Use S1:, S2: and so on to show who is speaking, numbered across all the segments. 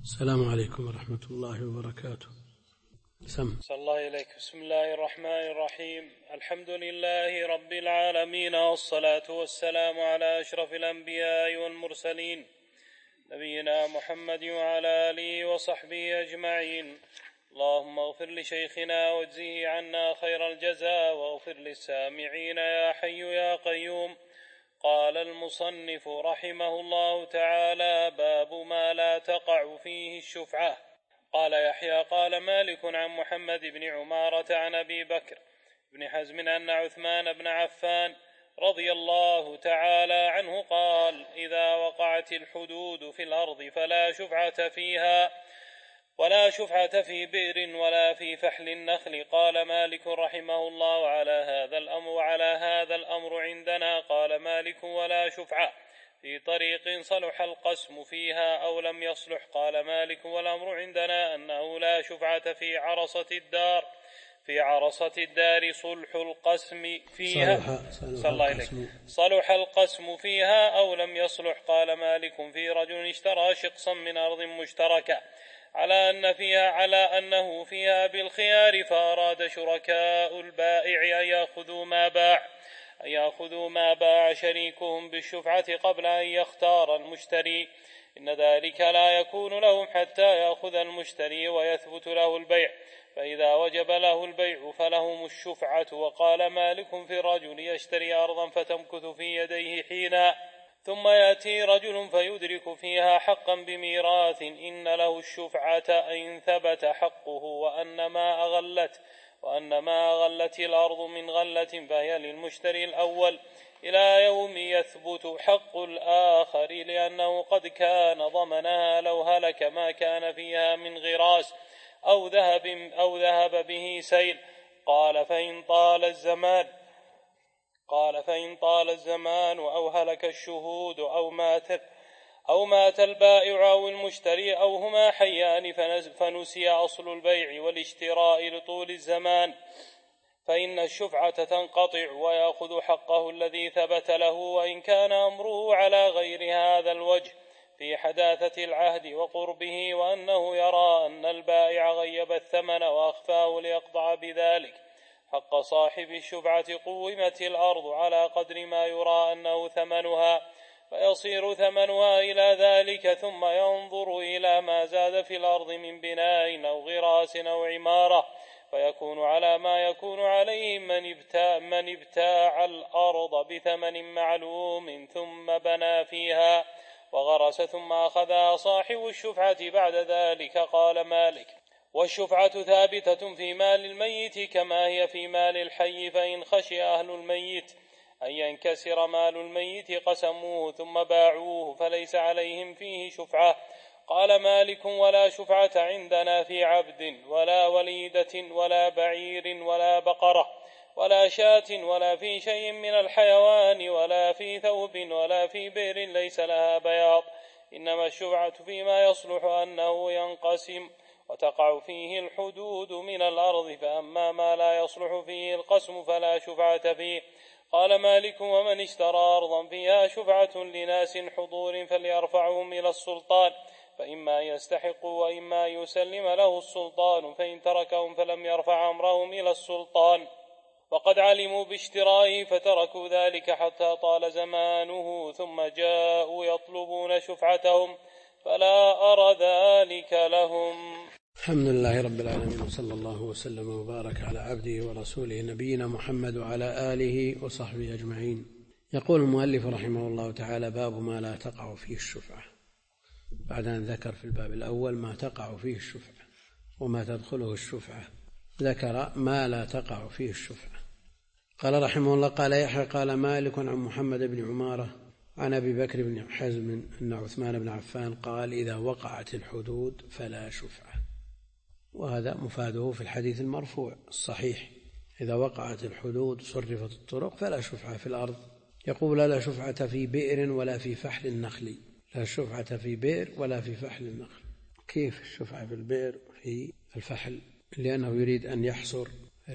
S1: السلام عليكم ورحمة الله وبركاته.
S2: صلى الله إليك. بسم الله الرحمن الرحيم. الحمد لله رب العالمين، والصلاة والسلام على أشرف الأنبياء والمرسلين نبينا محمد وعلى آله وصحبه أجمعين. اللهم اغفر لشيخنا واجزه عنا خير الجزاء، واغفر للسامعين يا حي يا قيوم. قال المصنف رحمه الله تعالى: باب ما لا تقع فيه الشفعة. قال يحيى قال مالك عن محمد بن عمارة عن أبي بكر بن حزم أن عثمان بن عفان رضي الله تعالى عنه قال: إذا وقعت الحدود في الأرض فلا شفعة فيها، ولا شفعة في بئر ولا في فحل النخل. قال مالك رحمه الله: على هذا الأمر عندنا. قال مالك: ولا شفعة في طريق صلح القسم فيها أو لم يصلح. قال مالك: والأمر عندنا أنه لا شفعة في عرصة الدار صلح القسم فيها صلح القسم فيها أو لم يصلح. قال مالك: في رجل اشترى شقصا من أرض مشتركة على أنه فيها بالخيار، فأراد شركاء البائع أن يأخذوا ما باع شريكهم بالشفعة قبل أن يختار المشتري. إن ذلك لا يكون لهم حتى يأخذ المشتري ويثبت له البيع، فإذا وجب له البيع فلهم الشفعة. وقال مالك: في الرجل يشتري أرضا فتمكث في يديه حينا، ثم يأتي رجل فيدرك فيها حقا بميراث، إن له الشفعة إن ثبت حقه، وأن ما أغلت الأرض من غلة فهي للمشتري الأول إلى يوم يثبت حق الآخر، لأنه قد كان ضمنها لو هلك ما كان فيها من غراس أو ذهب به سيل. قال: فإن طال الزمان أو هلك الشهود أو مات البائع أو المشتري أو هما حيان فنسي أصل البيع والاشتراء لطول الزمان، فإن الشفعة تنقطع ويأخذ حقه الذي ثبت له، وإن كان أمره على غير هذا الوجه في حداثة العهد وقربه، وأنه يرى أن البائع غيب الثمن وأخفاه ليقطع بذلك حق صاحب الشفعة، قومت الأرض على قدر ما يرى أنه ثمنها، فيصير ثمنها إلى ذلك، ثم ينظر إلى ما زاد في الأرض من بناء أو غراس أو عمارة، فيكون على ما يكون عليه من ابتاع الأرض بثمن معلوم ثم بنى فيها وغرس ثم أخذها صاحب الشفعة بعد ذلك. قال مالك: والشفعة ثابتة في مال الميت كما هي في مال الحي، فإن خشي أهل الميت أن ينكسر مال الميت قسموه ثم باعوه فليس عليهم فيه شفعة. قال مالك: ولا شفعة عندنا في عبد ولا وليدة ولا بعير ولا بقرة ولا شاة ولا في شيء من الحيوان ولا في ثوب ولا في بئر ليس لها بياض، إنما الشفعة فيما يصلح أنه ينقسم وتقع فيه الحدود من الأرض، فأما ما لا يصلح فيه القسم فلا شفعة فيه. قال مالك: ومن اشترى أرضا فيها شفعة لناس حضور فليرفعهم إلى السلطان، فإما يستحقوا وإما يسلم له السلطان، فإن تركهم فلم يرفع أمرهم إلى السلطان وقد علموا باشترائه فتركوا ذلك حتى طال زمانه، ثم جاءوا يطلبون شفعتهم فلا أرى ذلك لهم.
S1: الحمد لله رب العالمين، وصلى الله وسلم وبارك على عبده ورسوله نبينا محمد وعلى آله وصحبه أجمعين. يقول المؤلف رحمه الله تعالى: باب ما لا تقع فيه الشفعة. بعد أن ذكر في الباب الأول ما تقع فيه الشفعة وما تدخله الشفعة، ذكر ما لا تقع فيه الشفعة. قال رحمه الله: قال يحيى قال مالك عن محمد بن عمارة عن أبي بكر بن حزم أن عثمان بن عفان قال: إذا وقعت الحدود فلا شفعة. وهذا مفاده في الحديث المرفوع الصحيح: إذا وقعت الحدود صرفت الطرق فلا شفعة في الأرض. يقول: لا شفعة في بئر ولا في فحل النخل. لا شفعة في بئر ولا في فحل النخل. كيف الشفعة في البئر في الفحل؟ لأنه يريد أن يحصر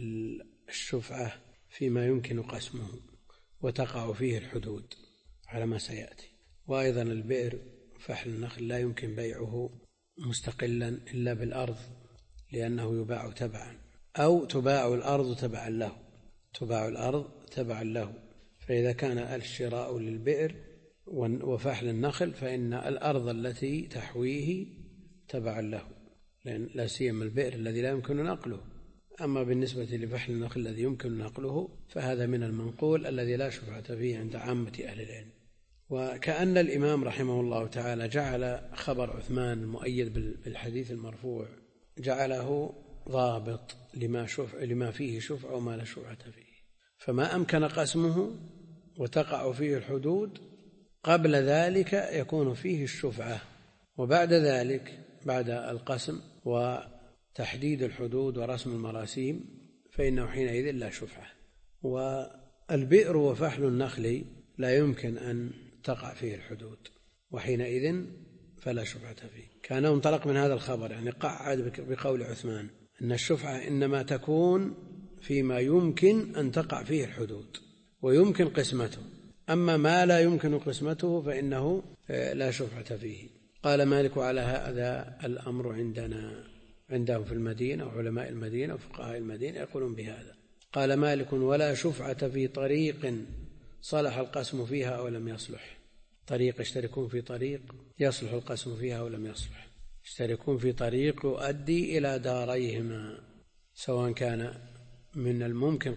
S1: الشفعة فيما يمكن قسمه وتقع فيه الحدود على ما سيأتي. وأيضا البئر فحل النخل لا يمكن بيعه مستقلا إلا بالأرض لأنه يباع تبعا، أو تباع الأرض تبعا له، تباع الأرض تبعا له. فإذا كان الشراء للبئر وفحل النخل فإن الأرض التي تحويه تبعا له، لأن لا سيما البئر الذي لا يمكن نقله. أما بالنسبة لفحل النخل الذي يمكن نقله فهذا من المنقول الذي لا شفعة فيه عند عامة أهل العلم. وكأن الإمام رحمه الله تعالى جعل خبر عثمان المؤيد بالحديث المرفوع جعله ضابط لما فيه شفعة وما لا شفعة فيه، فما أمكن قسمه وتقع فيه الحدود قبل ذلك يكون فيه الشفعة، وبعد ذلك بعد القسم وتحديد الحدود ورسم المراسيم فإنه حينئذ لا شفعة. والبئر وفحل النخل لا يمكن أن تقع فيه الحدود، وحينئذ فلا شفعة فيه. كان انطلق من هذا الخبر، يعني قعد بقول عثمان أن الشفعة إنما تكون فيما يمكن أن تقع فيه الحدود ويمكن قسمته، أما ما لا يمكن قسمته فإنه لا شفعة فيه. قال مالك على هذا الأمر عندهم في المدينة، وعلماء المدينة وفقهاء المدينة يقولون بهذا. قال مالك ولا شفعة في طريق صلح القسم فيها أو لم يصلح. طريق يشتركون في طريق يصلح القسم فيها أو لم يصلح، يشتركون في طريق يؤدي إلى داريهما، سواء كان من الممكن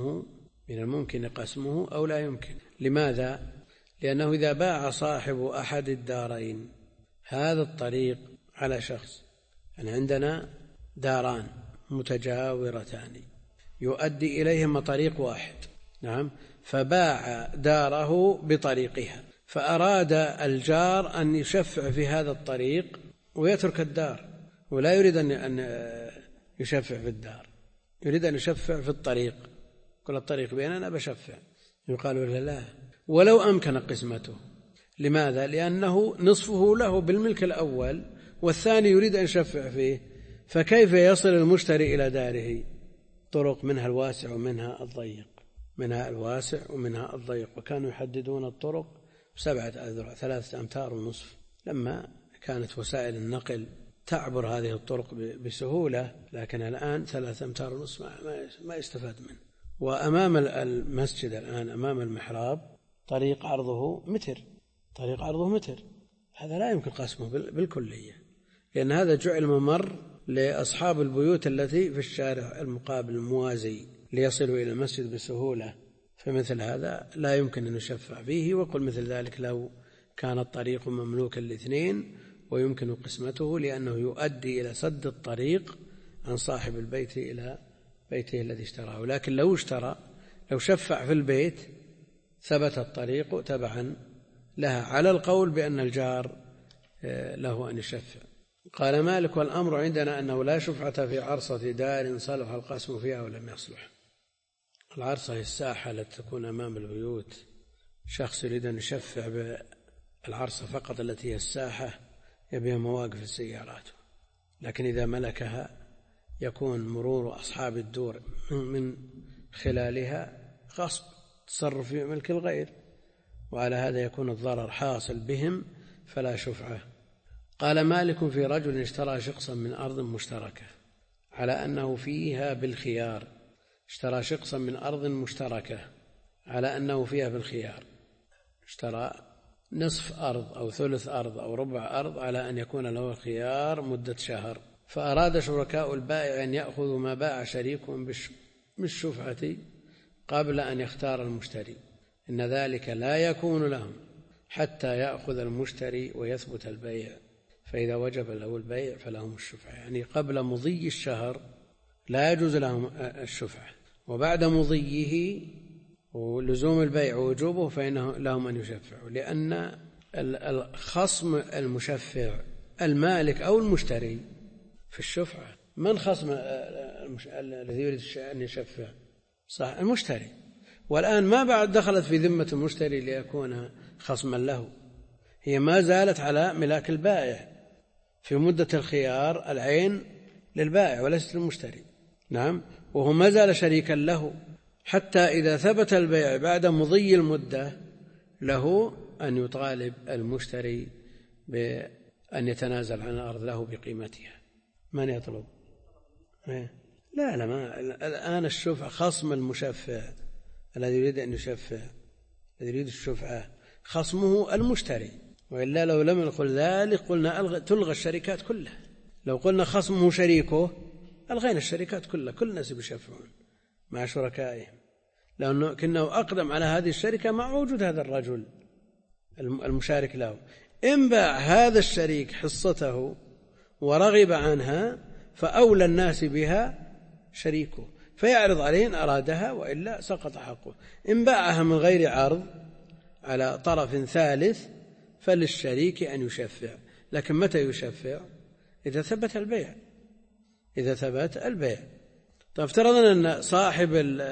S1: قسمه أو لا يمكن. لماذا؟ لأنه إذا باع صاحب أحد الدارين هذا الطريق على شخص، يعني عندنا داران متجاورتان يؤدي إليهما طريق واحد، نعم، فباع داره بطريقها، فأراد الجار أن يشفع في هذا الطريق ويترك الدار، ولا يريد أن يشفع في الدار، يريد أن يشفع في الطريق، كل الطريق بيننا بشفع. يقال لا، ولو أمكن قسمته. لماذا؟ لأنه نصفه له بالملك الأول والثاني يريد أن يشفع فيه، فكيف يصل المشتري إلى داره؟ طرق منها الواسع ومنها الضيق، منها الواسع ومنها الضيق، وكانوا يحددون الطرق ب7 أذرع 3.5 أمتار. لما كانت وسائل النقل تعبر هذه الطرق بسهولة، لكن الآن 3.5 أمتار ما يستفاد منه. وأمام المسجد الآن أمام المحراب طريق عرضه متر، هذا لا يمكن قسمه بالكلية، لأن هذا جعل ممر لأصحاب البيوت التي في الشارع المقابل الموازي ليصلوا إلى المسجد بسهولة، فمثل هذا لا يمكن أن يشفع فيه. وقل مثل ذلك لو كان الطريق مملوكا لاثنين ويمكن قسمته، لأنه يؤدي إلى سد الطريق عن صاحب البيت إلى بيته الذي اشتراه. لكن لو شفع في البيت ثبت الطريق تبعا لها، على القول بأن الجار له أن يشفع. قال مالك والأمر عندنا أنه لا شفعة في عرصة دار صلح القسم فيها ولم يصلح. العرصة هي الساحة التي تكون أمام البيوت، شخص يريد أن يشفع بالعرصة فقط التي هي الساحة يبيها مواقف السيارات، لكن إذا ملكها يكون مرور أصحاب الدور من خلالها غصب، تصرف في ملك الغير، وعلى هذا يكون الضرر حاصل بهم فلا شفعة. قال مالك في رجل اشترى شقصا من أرض مشتركة على أنه فيها بالخيار، اشترى شقصا من أرض مشتركة على أنه فيها بالخيار، اشترى نصف أرض أو ثلث أرض أو ربع أرض على أن يكون له الخيار مدة شهر، فأراد شركاء البائع أن يأخذوا ما باع شريكهم بالشفعة قبل أن يختار المشتري، إن ذلك لا يكون لهم حتى يأخذ المشتري ويثبت البيع، فإذا وجب له البيع فلهم الشفعة. يعني قبل مضي الشهر لا يجوز لهم الشفعة، وبعد مضيه ولزوم البيع ووجوبه فإنه لهم أن يشفعوا، لأن الخصم المشفع المالك أو المشتري في الشفعة. من خصم الذي يريد أن يشفع؟ صح، المشتري. والآن ما بعد دخلت في ذمة المشتري ليكون خصما له، هي ما زالت على ملاك البائع في مدة الخيار، العين للبائع وليست للمشتري، نعم، وهو ما زال شريكا له حتى إذا ثبت البيع بعد مضي المدة له أن يطالب المشتري أن يتنازل عن الأرض له بقيمتها. من يطلب؟ لا ما الآن الشفعة خصم المشفع الذي يريد أن يشفع، الذي يريد الشفعة خصمه المشتري، وإلا لو لم نقل ذلك قلنا تلغى الشركات كلها. لو قلنا خصمه شريكه ألغينا الشركات كلها، كل الناس بيشفعون مع شركائهم، لأنه كأنه أقدم على هذه الشركة مع وجود هذا الرجل المشارك له. إن باع هذا الشريك حصته ورغب عنها فأولى الناس بها شريكه، فيعرض عليه إن أرادها، وإلا سقط حقه. إن باعها من غير عرض على طرف ثالث فللشريك أن يشفع. لكن متى يشفع؟ إذا ثبت البيع. إذا ثبت البيع. طيب افترضنا أن صاحب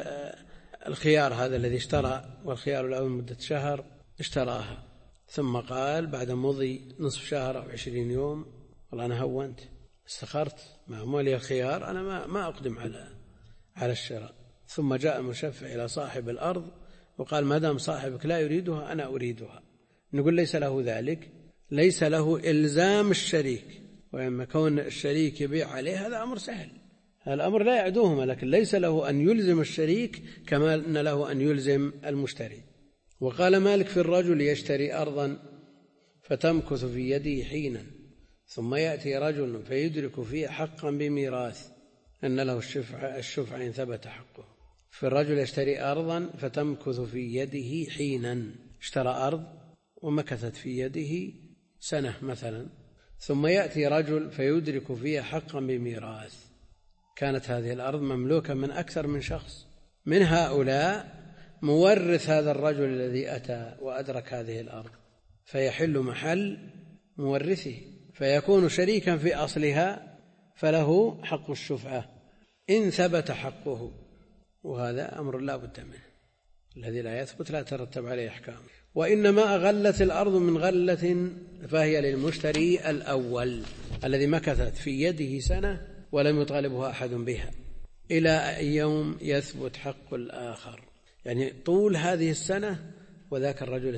S1: الخيار هذا الذي اشترى، والخيار له مدة شهر، اشتراها ثم قال بعد مضي نصف شهر أو 20 يوم والله أنا هونت استخرت مع مولي الخيار، أنا ما أقدم على الشراء. ثم جاء المشفع إلى صاحب الأرض وقال ما دام صاحبك لا يريدها أنا أريدها. نقول ليس له ذلك، ليس له إلزام الشريك، وإما كون الشريك يبيع عليه هذا أمر سهل، هذا الأمر لا يعدوهما، لكن ليس له أن يلزم الشريك كما أن له أن يلزم المشتري. وقال مالك في الرجل يشتري أرضا فتمكث في يده حينا ثم يأتي رجل فيدرك فيه حقا بميراث أن له الشفعة إن ثبت حقه. في الرجل يشتري أرضا فتمكث في يده حينا، اشترى أرض ومكثت في يده سنة مثلا، ثم يأتي رجل فيدرك فيها حقا بميراث. كانت هذه الأرض مملوكة من أكثر من شخص، من هؤلاء مورث هذا الرجل الذي أتى وأدرك هذه الأرض، فيحل محل مورثه، فيكون شريكا في أصلها، فله حق الشفعة إن ثبت حقه. وهذا أمر لا بد منه، الذي لا يثبت لا ترتب عليه أحكام. وإنما أغلت الأرض من غلة فهي للمشتري الأول الذي مكثت في يده سنة ولم يطالبها أحد بها إلى يوم يثبت حق الآخر، يعني طول هذه السنة وذاك الرجل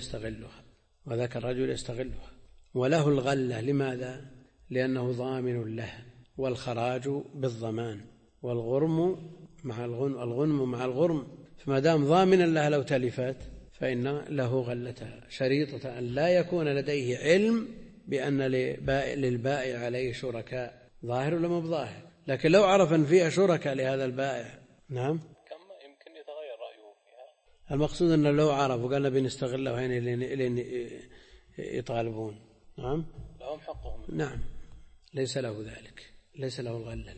S1: يستغلها وله الغلة. لماذا؟ لأنه ضامن له، والخراج بالضمان، والغرم مع الغرم، فما دام ضامنا لها لو تلفت فإن له غلتها، شريطة أن لا يكون لديه علم بأن للبائع عليه شركاء، ظاهر ولا مو بظاهر. لكن لو عرف أن فيها شركاء لهذا البائع، نعم،
S2: كم يمكن يتغير رأيه فيها.
S1: المقصود أنه لو عرف وقالنا بنستغله هنا لين يطالبون، نعم،
S2: لهم حقهم،
S1: نعم، ليس له ذلك، ليس له الغلة،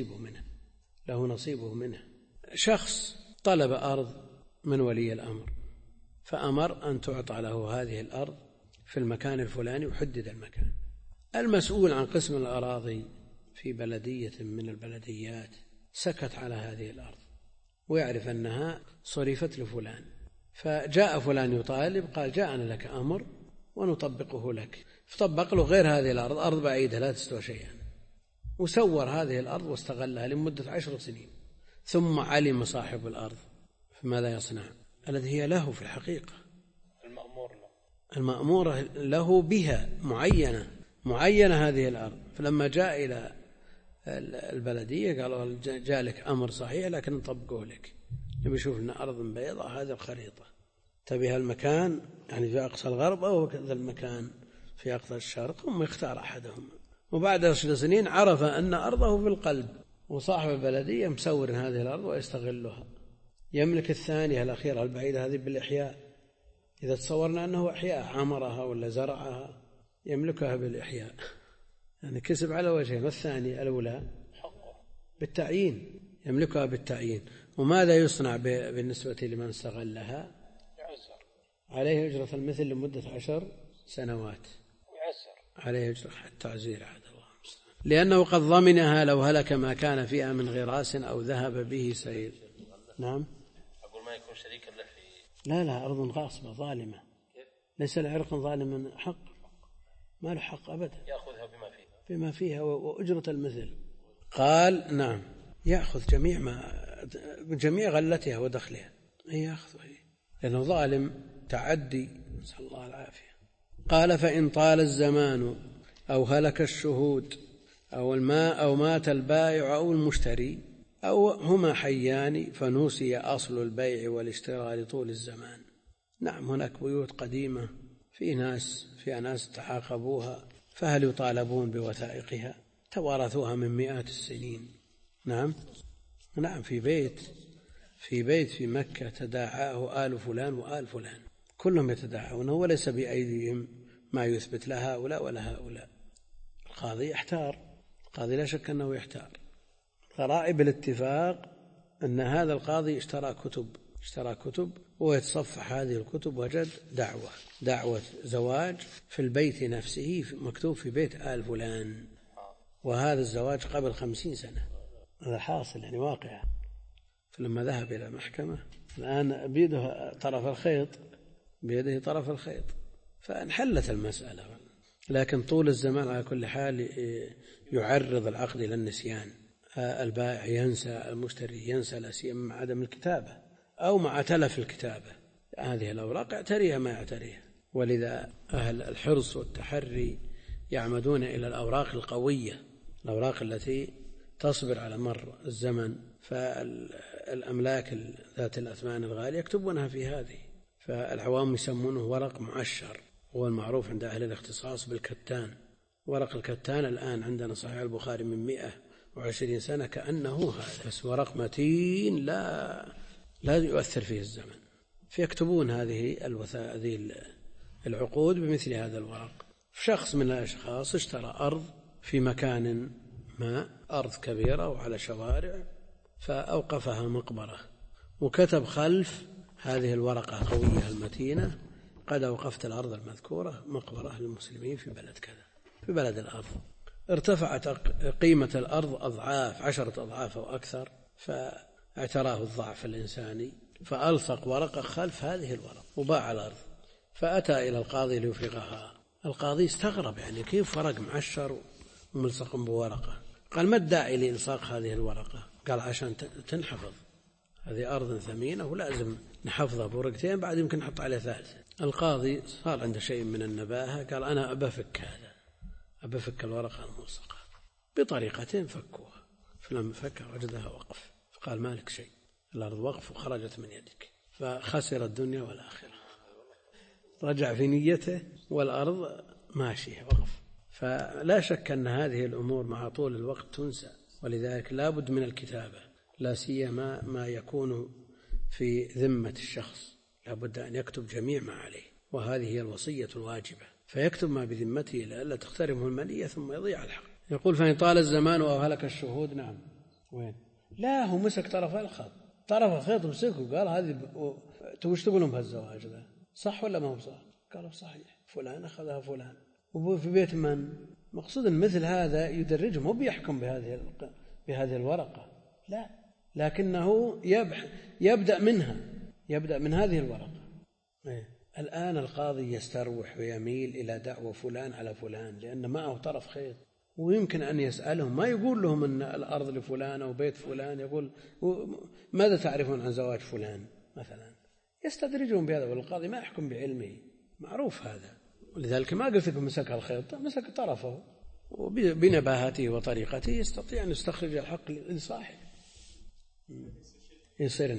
S1: له نصيبه منه. شخص طلب أرض من ولي الأمر فأمر أن تعطى له هذه الأرض في المكان الفلاني، وحدد المكان. المسؤول عن قسم الأراضي في بلدية من البلديات سكت على هذه الأرض ويعرف أنها صرفت لفلان، فجاء فلان يطالب، قال جاءنا لك أمر ونطبقه لك، فطبق له غير هذه الأرض، أرض بعيدة لا تستوى شيئا، وسور هذه الأرض واستغلها لمدة 10 سنين. ثم علم صاحب الأرض، فماذا يصنع؟ الذي هي له في الحقيقة، المأمورة له بها معينة هذه الأرض. فلما جاء إلى البلدية قالوا جاء لك أمر صحيح لكن نطبقه لك، نبي نشوف لنا أرض بيضاء هذه الخريطة تبيها المكان يعني في أقصى الغرب أو كذا المكان في أقصى الشرق، هم يختار أحدهم. وبعد 10 سنين عرف أن أرضه في القلب، وصاحب البلدية مسور هذه الأرض ويستغلها، يملك الثانية الأخيرة البعيدة هذه بالإحياء. إذا تصورنا أنه إحياء عمرها ولا زرعها يملكها بالإحياء، يعني كسب على وجهه. الثانية الأولى بالتعيين، يملكها بالتعيين. وماذا يصنع بالنسبة لمن استغلها؟
S2: يعزر
S1: عليه أجرة المثل لمدة 10 سنوات،
S2: ويعزر
S1: عليه أجرة التعزير عاد الله، لأنه قد ضمنها لو هلك ما كان فيها من غراس أو ذهب به سير. نعم،
S2: أقول ما يكون شريكا له في
S1: لا أرض غاصبة ظالمة، ليس لعرق ظالم حق، ما له حق أبدا،
S2: يأخذها
S1: بما فيها وأجرة المثل. قال نعم، يأخذ جميع غلتها ودخلها، يأخذ، لأنه ظالم تعدي، نسأل الله العافية. قال فإن طال الزمان أو هلك الشهود أو مات البائع أو المشتري أو هما حيان فنوسي أصل البيع والاشتراء لطول الزمان. نعم، هناك بيوت قديمة فيها ناس تعاقبوها، فهل يطالبون بوثائقها؟ توارثوها من مئات السنين. نعم، في بيت في مكة تداعاه آل فلان وآل فلان، كلهم يتداعونه وليس بأيديهم ما يثبت لا هؤلاء ولا هؤلاء. القاضي يحتار، القاضي لا شك أنه يحتار. غرائب الاتفاق أن هذا القاضي اشترى كتب ويتصفح هذه الكتب وجد دعوة زواج في البيت نفسه مكتوب في بيت آل فلان، وهذا الزواج قبل 50 سنة. هذا حاصل يعني واقع. فلما ذهب إلى المحكمة الآن بيده طرف الخيط فانحلت المسألة. لكن طول الزمان على كل حال يعرض العقد إلى النسيان. البائع ينسى، المشتري ينسى، لا سيما مع عدم الكتابة أو مع تلف الكتابة. هذه الأوراق يعتريها ما يعتريها. ولذا أهل الحرص والتحري يعمدون إلى الأوراق القوية، الأوراق التي تصبر على مر الزمن. فالأملاك ذات الأثمان الغالية يكتبونها في هذه، فالعوام يسمونه ورق معشر، هو المعروف عند أهل الاختصاص بالكتان. ورق الكتان الآن عندنا صحيح البخاري من 120 سنة كأنه هذا، بس ورق متين لا يؤثر فيه الزمن. فيكتبون هذه العقود بمثل هذا الورق. شخص من الأشخاص اشترى أرض في مكان ما، أرض كبيرة وعلى شوارع، فأوقفها مقبرة، وكتب خلف هذه الورقة قوية المتينة: قد أوقفت الأرض المذكورة مقبرة للمسلمين في بلد كذا، في بلد الأرض. ارتفعت قيمة الأرض أضعاف، 10 أضعاف أو أكثر، فاعتراه الضعف الإنساني فألصق ورقة خلف هذه الورقة وباع الأرض. فأتى إلى القاضي ليفرغها. القاضي استغرب، يعني كيف ورق معشر وملصق بورقة؟ قال: ما الداعي لإلصاق هذه الورقة؟ قال: عشان تنحفظ، هذه أرض ثمينة ولازم نحفظها بورقتين، بعد يمكن نحط عليها ثالثة. القاضي صار عنده شيء من النباهة، قال: أنا أبفك الورقة الملصقة بطريقتين. فكوها، فلما فكها وجدها وقف، فقال: ما لك شيء، الأرض وقف وخرجت من يدك. فخسر الدنيا والآخرة، رجع في نيته والأرض ماشية وقف. فلا شك أن هذه الأمور مع طول الوقت تنسى، ولذلك لا بد من الكتابة، لا سيما ما يكون في ذمة الشخص، لا بد أن يكتب جميع ما عليه، وهذه هي الوصية الواجبة. فيكتب ما بذمته لئلا تقتربه المنية ثم يضيع الحق. يقول: فإن طال الزمان أو هلك الشهود. نعم، وين؟ لا، هو مسك طرف الخط، طرف الخيط مسكه، قال: هذه وش تقولون بهالزواج ذا؟ صح ولا ما هو صح؟ قالوا: صحيح، فلان أخذها فلان. وفي بيت من؟ مقصود أن مثل هذا يدرجهم، مو بيحكم بهذه الورقة، لا، لكنه يبدأ من هذه الورقة. الآن القاضي يستروح ويميل إلى دعوة فلان على فلان لأن معه طرف خيط، ويمكن أن يسألهم، ما يقول لهم أن الأرض لفلان أو بيت فلان، يقول: ماذا تعرفون عن زواج فلان مثلا؟ يستدرجون بهذا، والقاضي ما يحكم بعلمه، معروف هذا. ولذلك ما قلت لكم مسك الخيط، مسك طرفه، وبنباهته وطريقته يستطيع أن يستخرج الحق لصاحبه. يصير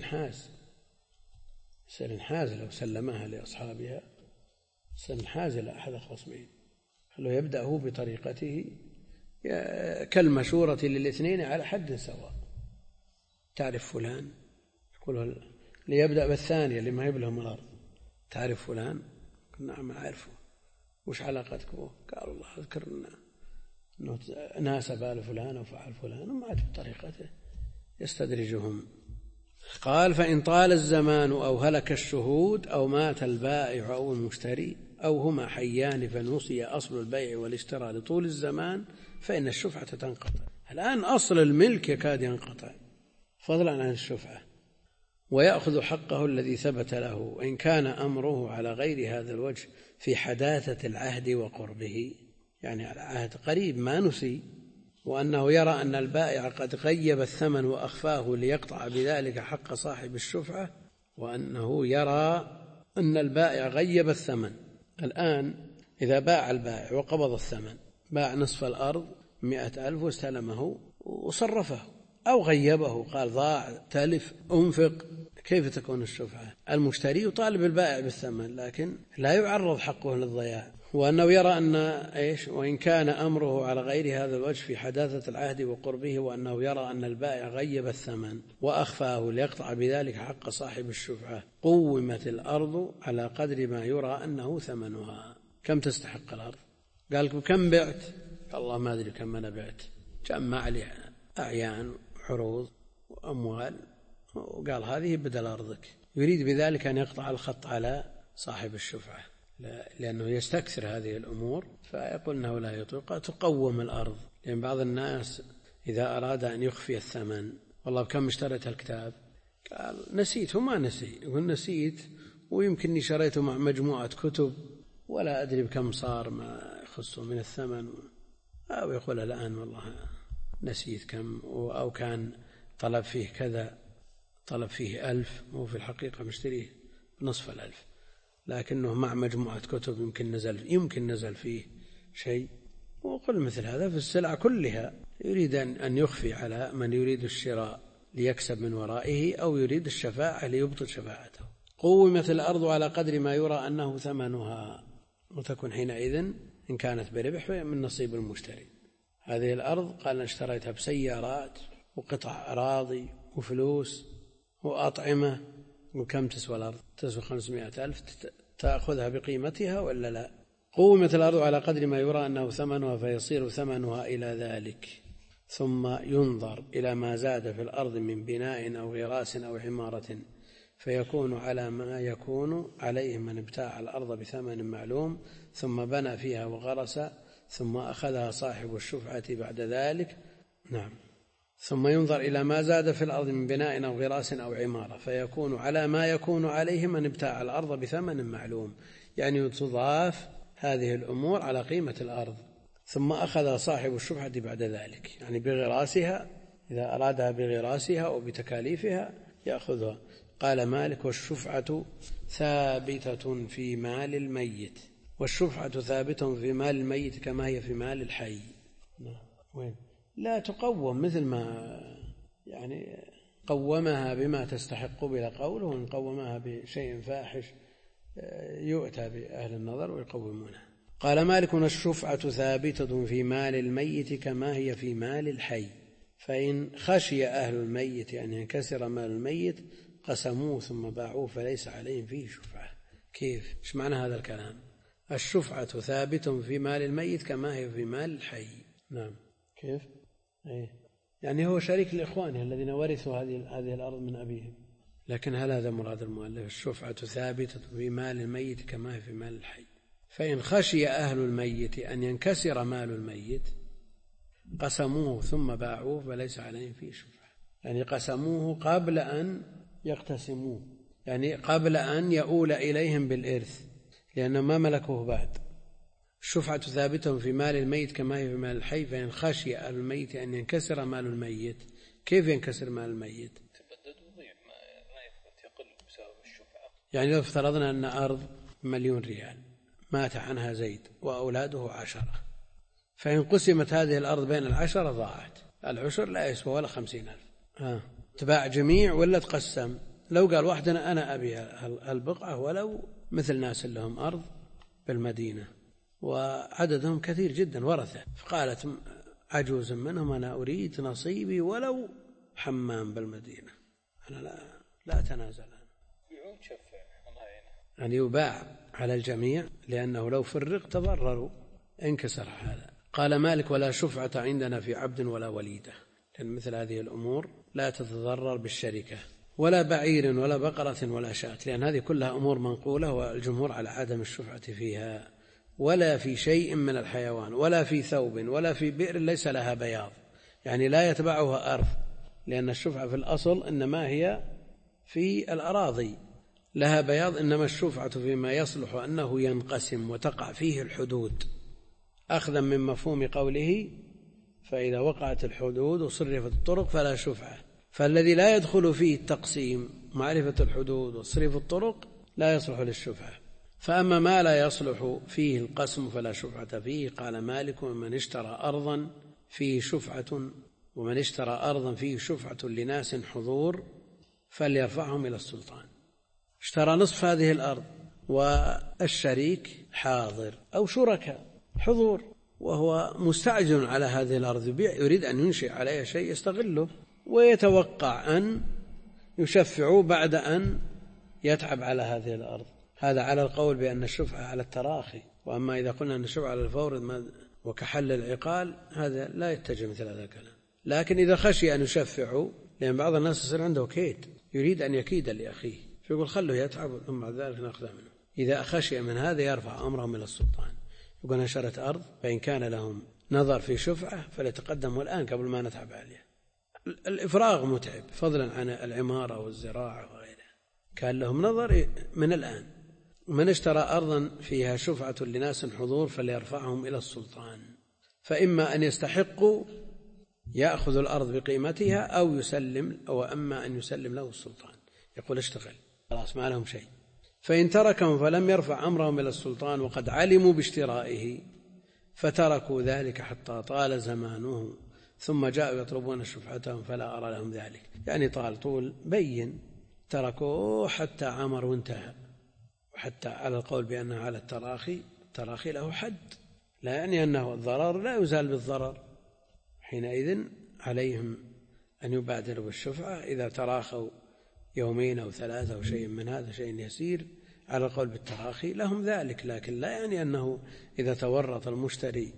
S1: انحاز لو سلمها لأصحابها، يصير انحاز إلى أحد الخصمين. خلوه يبدأ هو بطريقته كالمشورة للاثنين على حد سواء. تعرف فلان؟ يقول: ليبدأ بالثانية اللي ما يبلهم الأرض. تعرف فلان؟ نعم أعرفه. وش علاقتك به؟ قال: الله أذكر أنه ناسب آل فلان وفعل فلان، وما عجب طريقته يستدرجهم. قال: فإن طال الزمان أو هلك الشهود أو مات البائع أو المشتري أو هما حيان فنوصي أصل البيع والاشتراء لطول الزمان فإن الشفعة تنقطع. الآن أصل الملك يكاد ينقطع فضلا عن الشفعة، ويأخذ حقه الذي ثبت له، وإن كان أمره على غير هذا الوجه في حداثة العهد وقربه، يعني العهد قريب ما نسي، وأنه يرى أن البائع قد غيب الثمن وأخفاه ليقطع بذلك حق صاحب الشفعة، وأنه يرى أن البائع غيب الثمن. الآن إذا باع البائع وقبض الثمن باع نصف الأرض 100,000 واستلمه وصرفه، أو غيبه قال ضاع تلف أنفق، كيف تكون الشفعة؟ المشتري يطالب البائع بالثمن لكن لا يعرض حقه للضياع، وأنه يرى أن وإن كان أمره على غير هذا الوجه في حداثة العهد وقربه، وأنه يرى أن البائع غيب الثمن وأخفاه ليقطع بذلك حق صاحب الشفعة. قومت الأرض على قدر ما يرى أنه ثمنها. كم تستحق الأرض؟ قال كم بعت؟ الله ما أدري كم أنا بعت. جمع عليها أعيان وعروض وأموال وقال هذه بدل أرضك. يريد بذلك أن يقطع الخط على صاحب الشفعة لأنه يستكثر هذه الأمور، فيقول أنه لا يطيق. تقوم الأرض، لأن بعض الناس إذا أراد أن يخفي الثمن، والله بكم اشتريت الكتاب؟ قال نسيت. ما نسي، يقول نسيت ويمكنني شريته مع مجموعة كتب ولا أدري بكم صار ما يخصه من الثمن، أو يقول الآن والله نسيت كم، أو كان طلب فيه كذا، طلب فيه 1000 وفي الحقيقة مشتريه بنصف 1000، لكنه مع مجموعة كتب يمكن نزل فيه شيء. وقل مثل هذا في السلع كلها، يريد أن يخفي على من يريد الشراء ليكسب من ورائه، أو يريد الشفاعة ليبطل شفاعته. قومت الأرض على قدر ما يرى أنه ثمنها، وتكون حينئذ إن كانت بربح من نصيب المشتري. هذه الأرض قال اشتريتها بسيارات وقطع أراضي وفلوس وأطعمة، وكم تسوى الأرض؟ تسوى 500,000، تأخذها بقيمتها ولا لا؟ قومت الأرض على قدر ما يرى أنه ثمنها، فيصير ثمنها إلى ذلك، ثم ينظر إلى ما زاد في الأرض من بناء أو غراس أو عمارة، فيكون على ما يكون عليه من ابتاع الأرض بثمن معلوم، ثم بنى فيها وغرس، ثم أخذها صاحب الشفعة بعد ذلك. نعم. ثم ينظر إلى ما زاد في الأرض من بناء أو غراس أو عمارة، فيكون على ما يكون عليه من ابتاع الأرض بثمن معلوم، يعني تضاف هذه الأمور على قيمة الأرض. ثم أخذ صاحب الشفعة بعد ذلك، يعني بغراسها، إذا أرادها بغراسها أو بتكاليفها يأخذها. قال مالك: والشفعة ثابتة في مال الميت، والشفعة ثابتة في مال الميت كما هي في مال الحي. وين؟ لا تقوم مثل ما يعني قومها بما تستحق بلا قول، وإن قومها بشيء فاحش يؤتى بأهل النظر ويقومونها. قال مالك: الشفعة ثابتة في مال الميت كما هي في مال الحي، فإن خشي أهل الميت أن ينكسر مال الميت قسموه ثم باعوه فليس عليهم فيه شفعة. كيف؟ إيش معنى هذا الكلام؟ الشفعة ثابتة في مال الميت كما هي في مال الحي. نعم. كيف؟ يعني هو شريك لإخوانه الذين ورثوا هذه الأرض من أبيهم، لكن هل هذا مراد المؤلف؟ الشفعة ثابتة في مال الميت كما هي في مال الحي، فإن خشي أهل الميت أن ينكسر مال الميت قسموه ثم باعوه فليس عليهم فيه شفعة. يعني قسموه قبل أن يقتسموه، يعني قبل أن يؤول إليهم بالإرث، لأنه ما ملكوه بعد. الشفعة ثابتة في مال الميت كما هي في مال الحي، فإن خشي أهل الميت أن ينكسر مال الميت. كيف ينكسر مال الميت؟
S2: تبدد وضيع، ما يثبت، يقل بسبب الشفعة.
S1: يعني لو افترضنا أن أرض 1,000,000 ريال مات عنها زيد وأولاده 10، فإن قسمت هذه الأرض بين 10 ضاعت. العشر لا يسوى ولا 50,000. تباع جميع ولا تقسم؟ لو قال واحدنا أنا أبي البقعة، ولو مثل ناس لهم أرض بالمدينة وعددهم كثير جدا ورثة، فقالت عجوز منهم: أنا أريد نصيبي ولو حمام بالمدينة، أنا لا أتنازل. يعني يباع على الجميع، لأنه لو فرق تضرروا انكسر هذا. قال مالك: ولا شفعة عندنا في عبد ولا وليدة، لأن مثل هذه الأمور لا تتضرر بالشركة، ولا بعير ولا بقرة ولا شاة، لأن هذه كلها أمور منقولة والجمهور على عدم الشفعة فيها. ولا في شيء من الحيوان، ولا في ثوب، ولا في بئر ليس لها بياض، يعني لا يتبعها أرض، لأن الشفعة في الأصل إنما هي في الأراضي لها بياض، إنما الشفعة فيما يصلح أنه ينقسم وتقع فيه الحدود، أخذا من مفهوم قوله: فإذا وقعت الحدود وصرفت الطرق فلا شفعة. فالذي لا يدخل فيه التقسيم معرفة الحدود وصرف الطرق لا يصلح للشفعة. فأما ما لا يصلح فيه القسم فلا شفعة فيه. قال مالك: ومن اشترى أرضا فيه شفعة لناس حضور فليرفعهم إلى السلطان. اشترى نصف هذه الأرض والشريك حاضر أو شركاء حضور، وهو مستعجل على هذه الأرض، يريد أن ينشئ عليها شيء يستغله، ويتوقع أن يشفعوا بعد أن يتعب على هذه الأرض. هذا على القول بأن الشفعة على التراخي. وأما إذا قلنا أن الشفعة على الفور وكحل العقال، هذا لا يتجه مثل هذا الكلام. لكن إذا خشي أن يشفعوا، لأن بعض الناس يصير عنده كيد، يريد أن يكيد لأخيه، فيقول خله يتعب ثم بعد ذلك نأخذ منه. إذا خشي من هذا يرفع أمرهم إلى السلطان، يقول أنا شريت أرض، فإن كان لهم نظر في شفعة فليتقدموا الآن قبل ما نتعب عليها. الإفراغ متعب، فضلا عن العمارة والزراعة وغيرها. كان لهم نظر من الآن. من اشترى أرضا فيها شفعة لناس حضور فليرفعهم إلى السلطان، فإما أن يستحقوا يأخذ الأرض بقيمتها أو يسلم، أو أما أن يسلم له السلطان، يقول اشتغل خلاص ما لهم شيء. فإن تركهم فلم يرفع أمرهم إلى السلطان وقد علموا باشترائه فتركوا ذلك حتى طال زمانه ثم جاءوا يطلبون شفعتهم فلا أرى لهم ذلك. يعني طول بين، تركوه حتى عمر وانتهى. وحتى على القول بأنه على التراخي له حد، لا يعني أنه الضرر لا يزال بالضرر. حينئذ عليهم أن يبادروا بالشفعة إذا تراخوا يومين أو ثلاثة أو شيء من هذا، شيء يسير، على القول بالتراخي لهم ذلك. لكن لا يعني أنه إذا تورط المشتري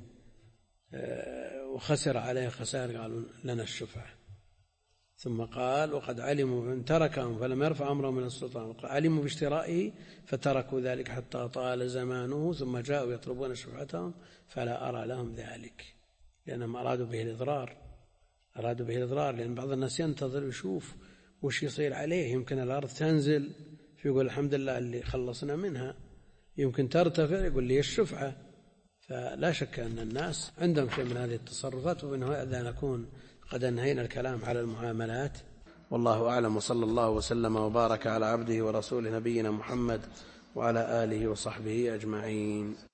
S1: وخسر عليه خسائر قالوا لنا الشفعة. ثم قال وقد علموا إن تركهم فلم يرفع أمرهم من السلطان علموا باشترائه فتركوا ذلك حتى طال زمانه ثم جاءوا يطلبون شفعتهم فلا أرى لهم ذلك، لأنهم أرادوا به الإضرار. لأن بعض الناس ينتظر ويشوف وش يصير عليه، يمكن الأرض تنزل فيقول الحمد لله اللي خلصنا منها، يمكن ترتفع يقول لي الشفعة. فلا شك أن الناس عندهم شيء من هذه التصرفات. ومن هذا نكون قد انهينا الكلام على المعاملات، والله أعلم. وصلى الله وسلم وبارك على عبده ورسوله نبينا محمد وعلى آله وصحبه أجمعين.